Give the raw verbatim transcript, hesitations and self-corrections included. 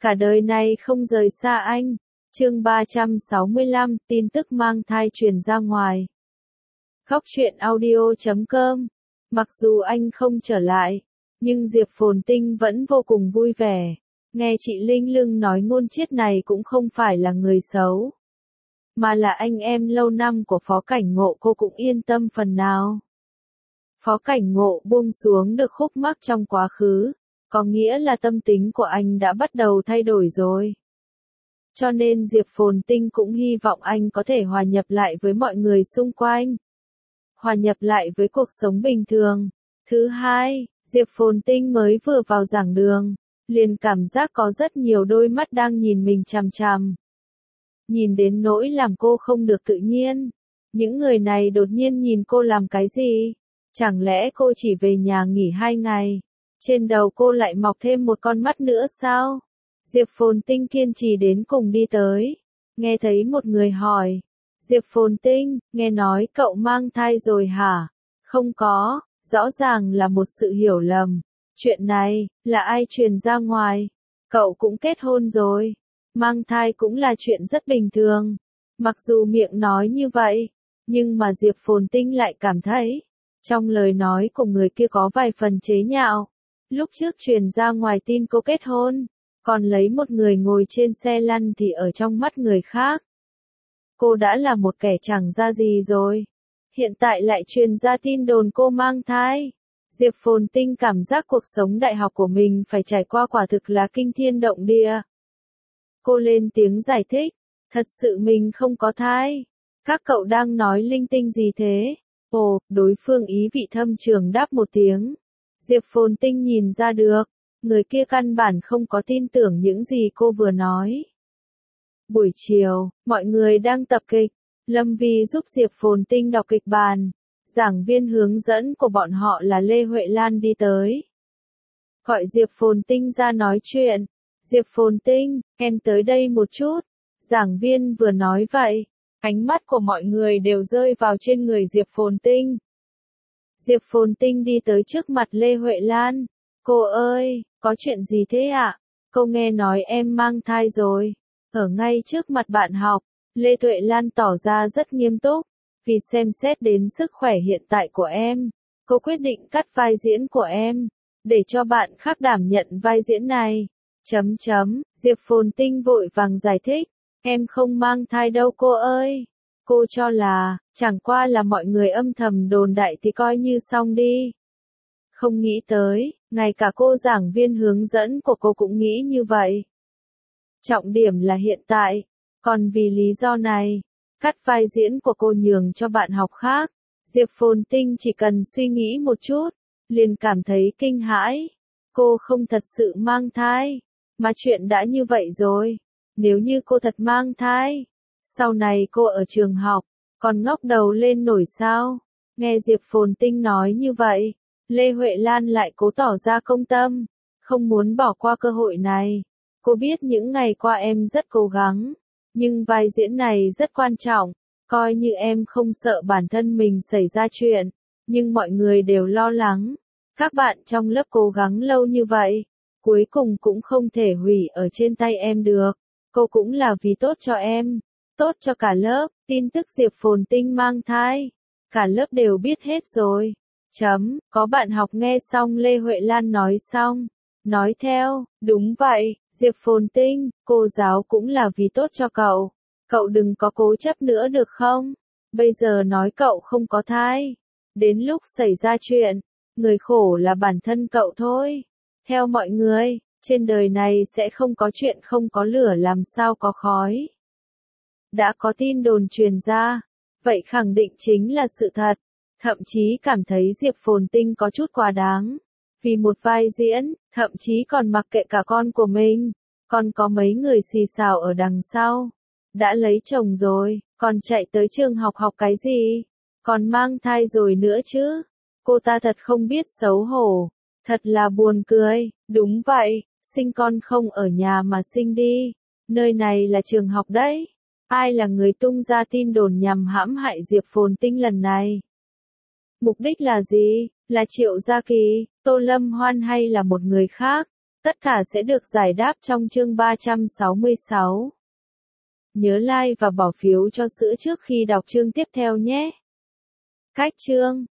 cả đời này không rời xa anh. Chương ba trăm sáu mươi lăm, tin tức mang thai truyền ra ngoài. Góc truyện audio chấm com. Mặc dù anh không trở lại, nhưng Diệp Phồn Tinh vẫn vô cùng vui vẻ. Nghe chị Linh Lưng nói Ngôn Chiết này cũng không phải là người xấu, mà là anh em lâu năm của Phó Cảnh Ngộ, cô cũng yên tâm phần nào. Phó Cảnh Ngộ buông xuống được khúc mắc trong quá khứ, có nghĩa là tâm tính của anh đã bắt đầu thay đổi rồi. Cho nên Diệp Phồn Tinh cũng hy vọng anh có thể hòa nhập lại với mọi người xung quanh. Hòa nhập lại với cuộc sống bình thường. Thứ hai, Diệp Phồn Tinh mới vừa vào giảng đường, liền cảm giác có rất nhiều đôi mắt đang nhìn mình chằm chằm. Nhìn đến nỗi làm cô không được tự nhiên. Những người này đột nhiên nhìn cô làm cái gì? Chẳng lẽ cô chỉ về nhà nghỉ hai ngày? Trên đầu cô lại mọc thêm một con mắt nữa sao? Diệp Phồn Tinh kiên trì đến cùng đi tới. Nghe thấy một người hỏi. Diệp Phồn Tinh, nghe nói cậu mang thai rồi hả? Không có, rõ ràng là một sự hiểu lầm. Chuyện này, là ai truyền ra ngoài? Cậu cũng kết hôn rồi. Mang thai cũng là chuyện rất bình thường. Mặc dù miệng nói như vậy, nhưng mà Diệp Phồn Tinh lại cảm thấy, trong lời nói của người kia có vài phần chế nhạo. Lúc trước truyền ra ngoài tin cô kết hôn, còn lấy một người ngồi trên xe lăn thì ở trong mắt người khác, cô đã là một kẻ chẳng ra gì rồi. Hiện tại lại truyền ra tin đồn cô mang thai. Diệp Phồn Tinh cảm giác cuộc sống đại học của mình phải trải qua quả thực là kinh thiên động địa. Cô lên tiếng giải thích, thật sự mình không có thai. Các cậu đang nói linh tinh gì thế? Ồ, đối phương ý vị thâm trường đáp một tiếng. Diệp Phồn Tinh nhìn ra được, người kia căn bản không có tin tưởng những gì cô vừa nói. Buổi chiều, mọi người đang tập kịch. Lâm Vi giúp Diệp Phồn Tinh đọc kịch bản. Giảng viên hướng dẫn của bọn họ là Lê Huệ Lan đi tới. Gọi Diệp Phồn Tinh ra nói chuyện. Diệp Phồn Tinh, em tới đây một chút. Giảng viên vừa nói vậy, ánh mắt của mọi người đều rơi vào trên người Diệp Phồn Tinh. Diệp Phồn Tinh đi tới trước mặt Lê Huệ Lan. Cô ơi, có chuyện gì thế ạ? Cô nghe nói em mang thai rồi. Ở ngay trước mặt bạn học, Lê Huệ Lan tỏ ra rất nghiêm túc. Vì xem xét đến sức khỏe hiện tại của em, cô quyết định cắt vai diễn của em, để cho bạn khác đảm nhận vai diễn này. Chấm chấm, Diệp Phồn Tinh vội vàng giải thích. Em không mang thai đâu cô ơi. Cô cho là, chẳng qua là mọi người âm thầm đồn đại thì coi như xong đi. Không nghĩ tới, ngay cả cô giảng viên hướng dẫn của cô cũng nghĩ như vậy. Trọng điểm là hiện tại, còn vì lý do này, cắt vai diễn của cô nhường cho bạn học khác. Diệp Phồn Tinh chỉ cần suy nghĩ một chút, liền cảm thấy kinh hãi. Cô không thật sự mang thai, mà chuyện đã như vậy rồi. Nếu như cô thật mang thai, sau này cô ở trường học, còn ngóc đầu lên nổi sao? Nghe Diệp Phồn Tinh nói như vậy, Lê Huệ Lan lại cố tỏ ra công tâm, không muốn bỏ qua cơ hội này. Cô biết những ngày qua em rất cố gắng, nhưng vai diễn này rất quan trọng, coi như em không sợ bản thân mình xảy ra chuyện, nhưng mọi người đều lo lắng. Các bạn trong lớp cố gắng lâu như vậy, cuối cùng cũng không thể hủy ở trên tay em được. Cô cũng là vì tốt cho em, tốt cho cả lớp. Tin tức Diệp Phồn Tinh mang thai, cả lớp đều biết hết rồi. Chấm, có bạn học nghe xong Lê Huệ Lan nói xong, nói theo, đúng vậy, Diệp Phồn Tinh, cô giáo cũng là vì tốt cho cậu. Cậu đừng có cố chấp nữa được không? Bây giờ nói cậu không có thai, đến lúc xảy ra chuyện, người khổ là bản thân cậu thôi. Theo mọi người, trên đời này sẽ không có chuyện không có lửa làm sao có khói. Đã có tin đồn truyền ra, vậy khẳng định chính là sự thật. Thậm chí cảm thấy Diệp Phồn Tinh có chút quá đáng. Vì một vai diễn, thậm chí còn mặc kệ cả con của mình. Còn có mấy người xì xào ở đằng sau. Đã lấy chồng rồi, còn chạy tới trường học học cái gì? Còn mang thai rồi nữa chứ? Cô ta thật không biết xấu hổ. Thật là buồn cười. Đúng vậy, sinh con không ở nhà mà sinh đi. Nơi này là trường học đấy. Ai là người tung ra tin đồn nhằm hãm hại Diệp Phồn Tinh lần này? Mục đích là gì? Là Triệu Gia Kỳ, Tô Lâm Hoan hay là một người khác? Tất cả sẽ được giải đáp trong chương ba trăm sáu mươi sáu. Nhớ like và bỏ phiếu cho sữa trước khi đọc chương tiếp theo nhé. Cách chương